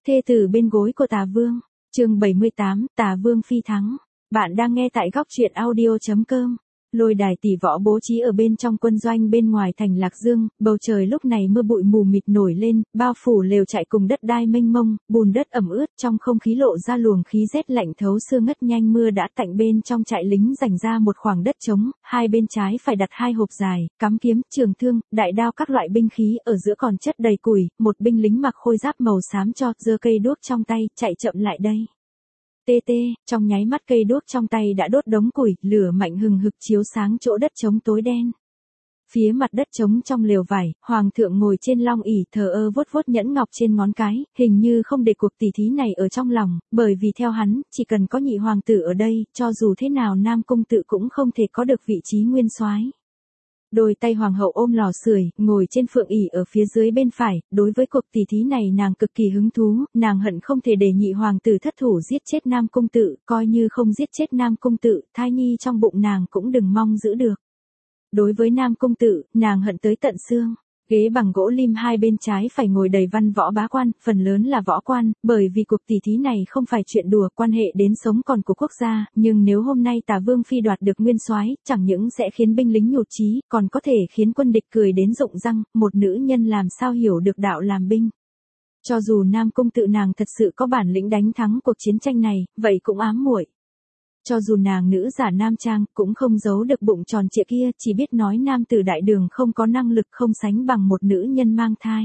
Thê tử bên gối của Tà Vương, chương 78, Tà Vương phi thắng. Bạn đang nghe tại góc truyện audio.com. Lôi đài tỷ võ bố trí ở bên trong quân doanh bên ngoài thành Lạc Dương, bầu trời lúc này mưa bụi mù mịt nổi lên, bao phủ lều trại cùng đất đai mênh mông, bùn đất ẩm ướt, trong không khí lộ ra luồng khí rét lạnh thấu xương ngất nhanh. Mưa đã tạnh, bên trong trại lính dành ra một khoảng đất trống, hai bên trái phải đặt hai hộp dài, cắm kiếm, trường thương, đại đao các loại binh khí, ở giữa còn chất đầy củi, một binh lính mặc khôi giáp màu xám cho, giơ cây đuốc trong tay, chạy chậm lại đây. Trong nháy mắt cây đuốc trong tay đã đốt đống củi, lửa mạnh hừng hực chiếu sáng chỗ đất trống tối đen. Phía mặt đất trống trong lều vải, hoàng thượng ngồi trên long ỷ thờ ơ vuốt vuốt nhẫn ngọc trên ngón cái, hình như không để cuộc tỷ thí này ở trong lòng, bởi vì theo hắn, chỉ cần có nhị hoàng tử ở đây, cho dù thế nào Nam Cung Tự cũng không thể có được vị trí nguyên soái. Đôi tay hoàng hậu ôm lò sưởi, ngồi trên phượng ỷ ở phía dưới bên phải, đối với cuộc tỷ thí này nàng cực kỳ hứng thú, nàng hận không thể để nhị hoàng tử thất thủ giết chết Nam Cung Tự, coi như không giết chết Nam Cung Tự, thai nhi trong bụng nàng cũng đừng mong giữ được. Đối với Nam Cung Tự, nàng hận tới tận xương. Ghế bằng gỗ lim hai bên trái phải ngồi đầy văn võ bá quan, phần lớn là võ quan, bởi vì cuộc tỷ thí này không phải chuyện đùa, quan hệ đến sống còn của quốc gia, nhưng nếu hôm nay Tà Vương phi đoạt được nguyên soái, chẳng những sẽ khiến binh lính nhụt chí, còn có thể khiến quân địch cười đến rụng răng, một nữ nhân làm sao hiểu được đạo làm binh. Cho dù Nam Cung Tự nàng thật sự có bản lĩnh đánh thắng cuộc chiến tranh này, vậy cũng ám muội. Cho dù nàng nữ giả nam trang, cũng không giấu được bụng tròn trịa kia, chỉ biết nói nam tử đại đường không có năng lực không sánh bằng một nữ nhân mang thai.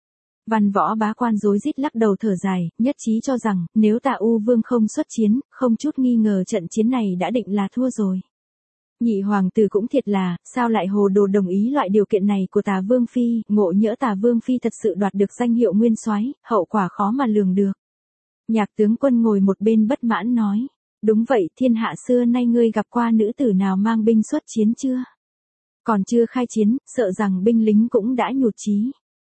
Văn võ bá quan rối rít lắc đầu thở dài, nhất trí cho rằng, nếu Tà U Vương không xuất chiến, không chút nghi ngờ trận chiến này đã định là thua rồi. Nhị hoàng tử cũng thiệt là, sao lại hồ đồ đồng ý loại điều kiện này của Tà Vương phi, ngộ nhỡ Tà Vương phi thật sự đoạt được danh hiệu nguyên soái, hậu quả khó mà lường được. Nhạc tướng quân ngồi một bên bất mãn nói. Đúng vậy, thiên hạ xưa nay ngươi gặp qua nữ tử nào mang binh xuất chiến chưa? Còn chưa khai chiến, sợ rằng binh lính cũng đã nhụt chí.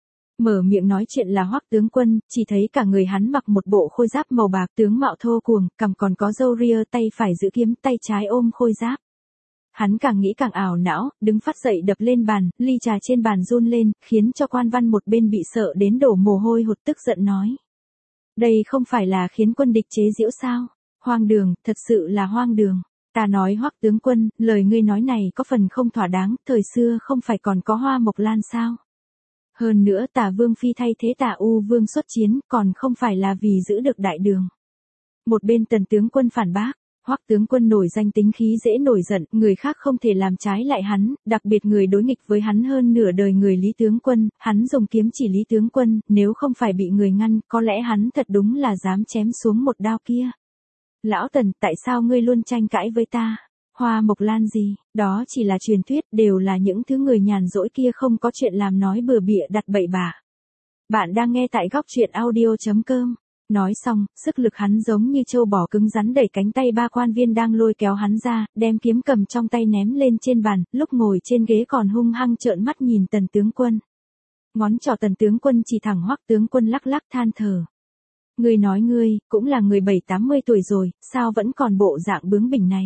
Mở miệng nói chuyện là Hoắc tướng quân, chỉ thấy cả người hắn mặc một bộ khôi giáp màu bạc, tướng mạo thô cuồng, cằm còn có râu ria, tay phải giữ kiếm, tay trái ôm khôi giáp. Hắn càng nghĩ càng ảo não, đứng phát dậy đập lên bàn, ly trà trên bàn run lên, khiến cho quan văn một bên bị sợ đến đổ mồ hôi hột, tức giận nói. Đây không phải là khiến quân địch chế giễu sao? Hoang đường, thật sự là hoang đường. Ta nói Hoắc tướng quân, lời ngươi nói này có phần không thỏa đáng, thời xưa không phải còn có Hoa Mộc Lan sao? Hơn nữa Tà Vương phi thay thế Tà U Vương xuất chiến, còn không phải là vì giữ được đại đường. Một bên Tần tướng quân phản bác, Hoắc tướng quân nổi danh tính khí dễ nổi giận, người khác không thể làm trái lại hắn, đặc biệt người đối nghịch với hắn hơn nửa đời người Lý tướng quân, hắn dùng kiếm chỉ Lý tướng quân, nếu không phải bị người ngăn, có lẽ hắn thật đúng là dám chém xuống một đao kia. Lão Tần, tại sao ngươi luôn tranh cãi với ta? Hoa Mộc Lan gì, đó chỉ là truyền thuyết, đều là những thứ người nhàn rỗi kia không có chuyện làm nói bừa bịa đặt bậy bạ. Bạn đang nghe tại góc truyện audio.com. Nói xong, sức lực hắn giống như trâu bò cứng rắn đẩy cánh tay ba quan viên đang lôi kéo hắn ra, đem kiếm cầm trong tay ném lên trên bàn, lúc ngồi trên ghế còn hung hăng trợn mắt nhìn Tần tướng quân. Ngón trỏ Tần tướng quân chỉ thẳng Hoắc tướng quân lắc lắc than thở. Ngươi nói ngươi, cũng là người 7-80 tuổi rồi, sao vẫn còn bộ dạng bướng bỉnh này?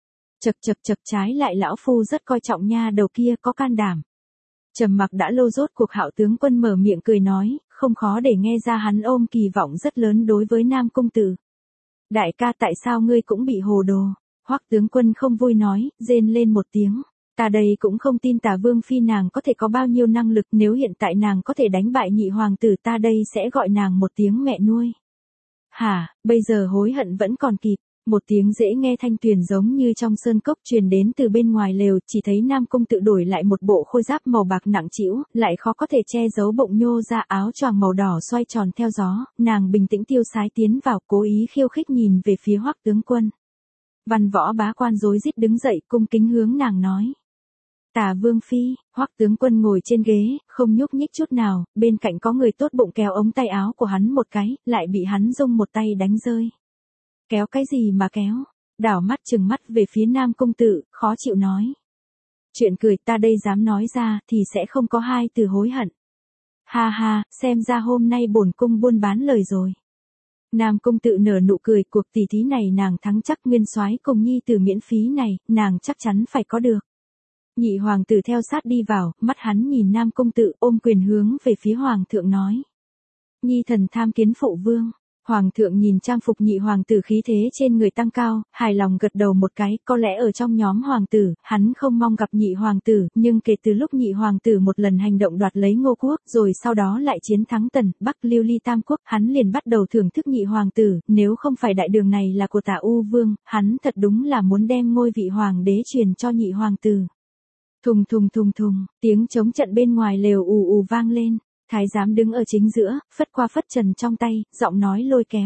Chật trái lại lão phu rất coi trọng nha đầu kia có can đảm. Trầm mặc đã lâu rốt cuộc Hạo tướng quân mở miệng cười nói, không khó để nghe ra hắn ôm kỳ vọng rất lớn đối với Nam Cung Tự. Đại ca tại sao ngươi cũng bị hồ đồ? Hoắc tướng quân không vui nói, rên lên một tiếng. Ta đây cũng không tin Tà Vương phi nàng có thể có bao nhiêu năng lực, nếu hiện tại nàng có thể đánh bại nhị hoàng tử ta đây sẽ gọi nàng một tiếng mẹ nuôi. Hả, bây giờ hối hận vẫn còn kịp. Một tiếng dễ nghe thanh tuyền giống như trong sơn cốc truyền đến từ bên ngoài lều, chỉ thấy Nam Cung Tự đổi lại một bộ khôi giáp màu bạc nặng trĩu, lại khó có thể che giấu bụng nhô ra áo choàng màu đỏ xoay tròn theo gió, nàng bình tĩnh tiêu sái tiến vào, cố ý khiêu khích nhìn về phía Hoắc tướng quân. Văn võ bá quan rối rít đứng dậy cung kính hướng nàng nói. Tà Vương phi, Hoắc tướng quân ngồi trên ghế, không nhúc nhích chút nào, bên cạnh có người tốt bụng kéo ống tay áo của hắn một cái, lại bị hắn dung một tay đánh rơi. Kéo cái gì mà kéo? Đảo mắt trừng mắt về phía Nam Cung Tự, khó chịu nói. Chuyện cười ta đây dám nói ra thì sẽ không có hai từ hối hận. Ha ha, xem ra hôm nay bổn cung buôn bán lời rồi. Nam Cung Tự nở nụ cười, cuộc tỷ thí này nàng thắng chắc, nguyên soái cùng nhi tử miễn phí này, nàng chắc chắn phải có được. Nhị hoàng tử theo sát đi vào, mắt hắn nhìn Nam Cung Tự ôm quyền hướng về phía hoàng thượng nói. Nhi thần tham kiến phụ vương. Hoàng thượng nhìn trang phục nhị hoàng tử khí thế trên người tăng cao, hài lòng gật đầu một cái, có lẽ ở trong nhóm hoàng tử, hắn không mong gặp nhị hoàng tử, nhưng kể từ lúc nhị hoàng tử một lần hành động đoạt lấy Ngô quốc, rồi sau đó lại chiến thắng Tần, Bắc lưu ly tam quốc, hắn liền bắt đầu thưởng thức nhị hoàng tử, nếu không phải đại đường này là của Tả U vương, hắn thật đúng là muốn đem ngôi vị hoàng đế truyền cho nhị hoàng tử. Thùng thùng thùng thùng, tiếng trống trận bên ngoài lều ù ù vang lên. Thái giám đứng ở chính giữa, phất qua phất trần trong tay, giọng nói lôi kéo.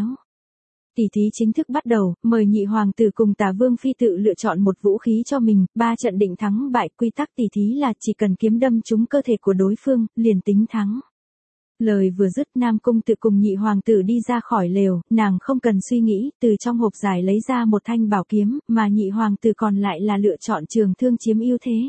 Tỷ thí chính thức bắt đầu, mời nhị hoàng tử cùng Tả vương phi tự lựa chọn một vũ khí cho mình, 3 trận định thắng bại, quy tắc tỷ thí là chỉ cần kiếm đâm trúng cơ thể của đối phương, liền tính thắng. Lời vừa dứt, Nam Cung Tự cùng nhị hoàng tử đi ra khỏi lều, nàng không cần suy nghĩ, từ trong hộp giải lấy ra một thanh bảo kiếm, mà nhị hoàng tử còn lại là lựa chọn trường thương chiếm ưu thế.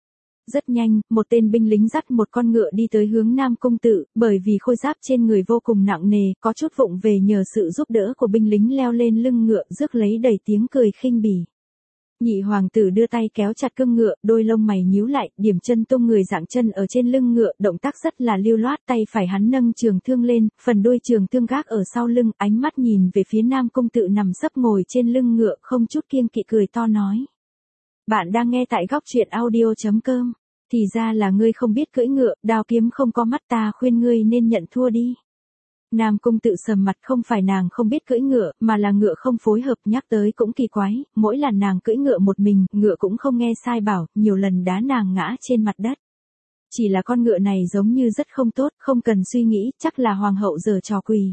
Rất nhanh, một tên binh lính dắt một con ngựa đi tới hướng Nam Cung Tự, bởi vì khôi giáp trên người vô cùng nặng nề, có chút vụng về nhờ sự giúp đỡ của binh lính leo lên lưng ngựa, rước lấy đầy tiếng cười khinh bỉ. Nhị hoàng tử đưa tay kéo chặt cương ngựa, đôi lông mày nhíu lại, điểm chân tung người dạng chân ở trên lưng ngựa, động tác rất là lưu loát, tay phải hắn nâng trường thương lên, phần đuôi trường thương gác ở sau lưng, ánh mắt nhìn về phía Nam Cung Tự nằm sấp ngồi trên lưng ngựa, không chút kiêng kỵ cười to nói. Bạn đang nghe tại góc truyện audio.com. Thì ra là ngươi không biết cưỡi ngựa, đao kiếm không có mắt, ta khuyên ngươi nên nhận thua đi. Nam Cung Tự sầm mặt, không phải nàng không biết cưỡi ngựa, mà là ngựa không phối hợp, nhắc tới cũng kỳ quái, mỗi lần nàng cưỡi ngựa một mình, ngựa cũng không nghe sai bảo, nhiều lần đá nàng ngã trên mặt đất. Chỉ là con ngựa này giống như rất không tốt, không cần suy nghĩ, chắc là hoàng hậu giở trò quỷ.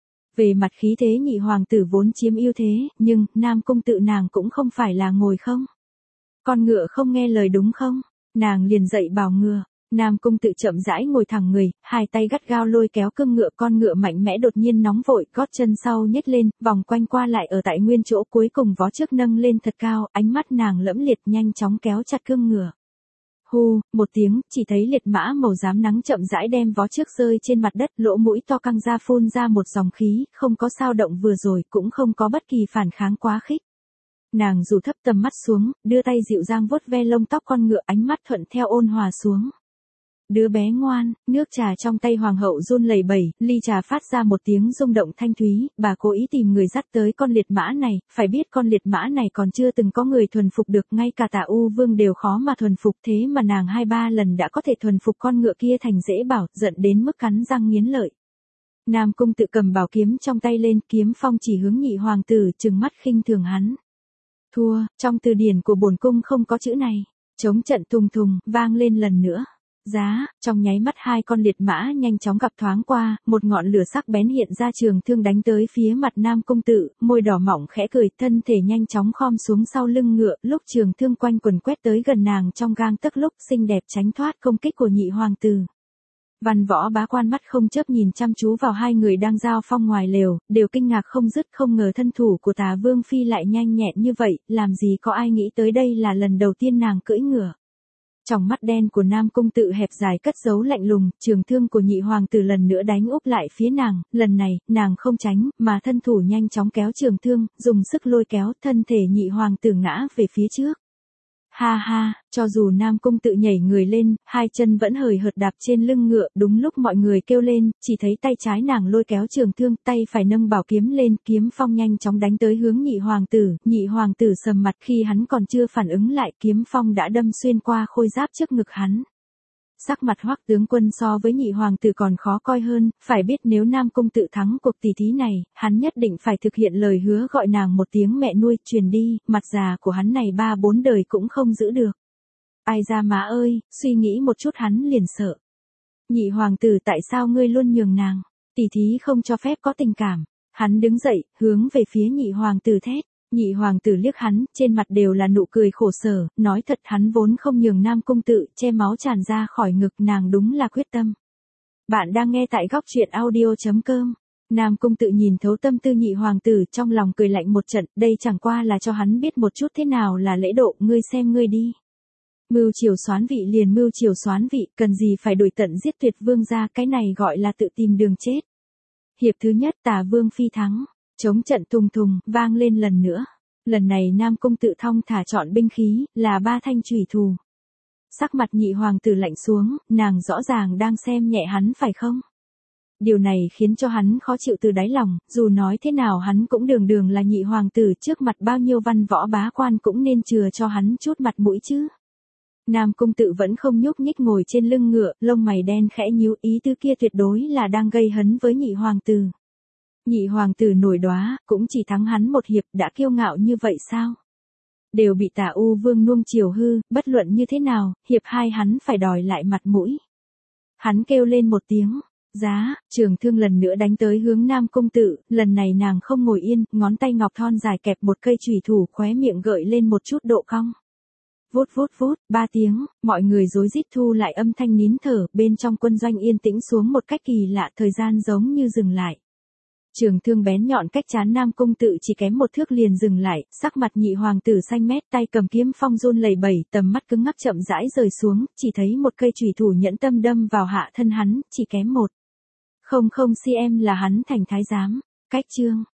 Về mặt khí thế nhị hoàng tử vốn chiếm ưu thế, nhưng Nam Cung Tự nàng cũng không phải là ngồi không. Con ngựa không nghe lời đúng không? Nàng liền dậy bảo ngựa. Nam Cung Tự chậm rãi ngồi thẳng người, hai tay gắt gao lôi kéo cương ngựa, con ngựa mạnh mẽ đột nhiên nóng vội, gót chân sau nhếch lên, vòng quanh qua lại ở tại nguyên chỗ, cuối cùng vó trước nâng lên thật cao, ánh mắt nàng lẫm liệt nhanh chóng kéo chặt cương ngựa. Hu, một tiếng, chỉ thấy liệt mã màu xám nắng chậm rãi đem vó trước rơi trên mặt đất, lỗ mũi to căng ra phun ra một dòng khí, không có sao động vừa rồi, cũng không có bất kỳ phản kháng quá khích. Nàng rủ thấp tầm mắt xuống, đưa tay dịu dàng vuốt ve lông tóc con ngựa, ánh mắt thuận theo ôn hòa xuống. Đứa bé ngoan, nước trà trong tay hoàng hậu run lẩy bẩy, ly trà phát ra một tiếng rung động thanh thúy, bà cố ý tìm người dắt tới con liệt mã này, phải biết con liệt mã này còn chưa từng có người thuần phục được, ngay cả Tả U vương đều khó mà thuần phục, thế mà nàng 2-3 lần đã có thể thuần phục con ngựa kia thành dễ bảo, giận đến mức cắn răng nghiến lợi. Nam Cung Tự cầm bảo kiếm trong tay lên, kiếm phong chỉ hướng nhị hoàng tử, trừng mắt khinh thường hắn. Thua, trong từ điển của bổn cung không có chữ này. Trống trận thùng thùng, vang lên lần nữa. Giá, trong nháy mắt hai con liệt mã nhanh chóng gặp thoáng qua, một ngọn lửa sắc bén hiện ra, trường thương đánh tới phía mặt Nam Cung Tự, môi đỏ mỏng khẽ cười, thân thể nhanh chóng khom xuống sau lưng ngựa, lúc trường thương quanh quần quét tới gần nàng trong gang tấc, lúc xinh đẹp tránh thoát công kích của nhị hoàng tử. Văn võ bá quan mắt không chớp nhìn chăm chú vào hai người đang giao phong ngoài lều, đều kinh ngạc không dứt, không ngờ thân thủ của Tả vương phi lại nhanh nhẹn như vậy, làm gì có ai nghĩ tới đây là lần đầu tiên nàng cưỡi ngựa. Trong mắt đen của Nam Cung Tự hẹp dài cất giấu lạnh lùng, trường thương của nhị hoàng tử lần nữa đánh úp lại phía nàng, lần này, nàng không tránh, mà thân thủ nhanh chóng kéo trường thương, dùng sức lôi kéo, thân thể nhị hoàng tử ngã về phía trước. Ha ha, cho dù Nam Cung Tự nhảy người lên, hai chân vẫn hời hợt đạp trên lưng ngựa, đúng lúc mọi người kêu lên, chỉ thấy tay trái nàng lôi kéo trường thương, tay phải nâng bảo kiếm lên, kiếm phong nhanh chóng đánh tới hướng nhị hoàng tử sầm mặt, khi hắn còn chưa phản ứng lại, kiếm phong đã đâm xuyên qua khôi giáp trước ngực hắn. Sắc mặt Hoắc tướng quân so với nhị hoàng tử còn khó coi hơn, phải biết nếu Nam Cung Tự thắng cuộc tỷ thí này, hắn nhất định phải thực hiện lời hứa gọi nàng một tiếng mẹ nuôi, truyền đi, mặt già của hắn này 3-4 đời cũng không giữ được. Ai ra má ơi, suy nghĩ một chút hắn liền sợ. Nhị hoàng tử, tại sao ngươi luôn nhường nàng? Tỷ thí không cho phép có tình cảm. Hắn đứng dậy, hướng về phía nhị hoàng tử thét. Nhị hoàng tử liếc hắn, trên mặt đều là nụ cười khổ sở, nói thật hắn vốn không nhường Nam Cung Tự, che máu tràn ra khỏi ngực, nàng đúng là quyết tâm. Bạn đang nghe tại góc truyện audio.com. Nam Cung Tự nhìn thấu tâm tư nhị hoàng tử, trong lòng cười lạnh một trận, đây chẳng qua là cho hắn biết một chút thế nào là lễ độ, ngươi xem ngươi đi. Mưu triều soán vị liền mưu triều soán vị, cần gì phải đuổi tận giết tuyệt vương gia, cái này gọi là tự tìm đường chết. Hiệp thứ nhất, Tả vương phi thắng. Trống trận thùng thùng, vang lên lần nữa. Lần này Nam Cung Tự thong thả chọn binh khí, là 3 thanh chủy thủ. Sắc mặt nhị hoàng tử lạnh xuống, nàng rõ ràng đang xem nhẹ hắn phải không? Điều này khiến cho hắn khó chịu từ đáy lòng, dù nói thế nào hắn cũng đường đường là nhị hoàng tử, trước mặt bao nhiêu văn võ bá quan cũng nên chừa cho hắn chút mặt mũi chứ. Nam Cung Tự vẫn không nhúc nhích ngồi trên lưng ngựa, lông mày đen khẽ nhíu, ý tư kia tuyệt đối là đang gây hấn với nhị hoàng tử. Nhị hoàng tử nổi đoá, cũng chỉ thắng hắn một hiệp, đã kiêu ngạo như vậy sao? Đều bị Tả U Vương nuông chiều hư, bất luận như thế nào, hiệp hai hắn phải đòi lại mặt mũi. Hắn kêu lên một tiếng, giá, trường thương lần nữa đánh tới hướng Nam Cung Tự, lần này nàng không ngồi yên, ngón tay ngọc thon dài kẹp một cây chùy thủ, khóe miệng gợi lên một chút độ cong. Vút vút vút, 3 tiếng, mọi người rối rít thu lại âm thanh nín thở, bên trong quân doanh yên tĩnh xuống một cách kỳ lạ, thời gian giống như dừng lại. Trường thương bén nhọn cách trán Nam Cung Tự chỉ kém một thước liền dừng lại, sắc mặt nhị hoàng tử xanh mét, tay cầm kiếm phong run lẩy bẩy, tầm mắt cứng ngắc chậm rãi rời xuống, chỉ thấy một cây chùy thủ nhẫn tâm đâm vào hạ thân hắn, chỉ kém 1,00 cm là hắn thành thái giám. Cách chương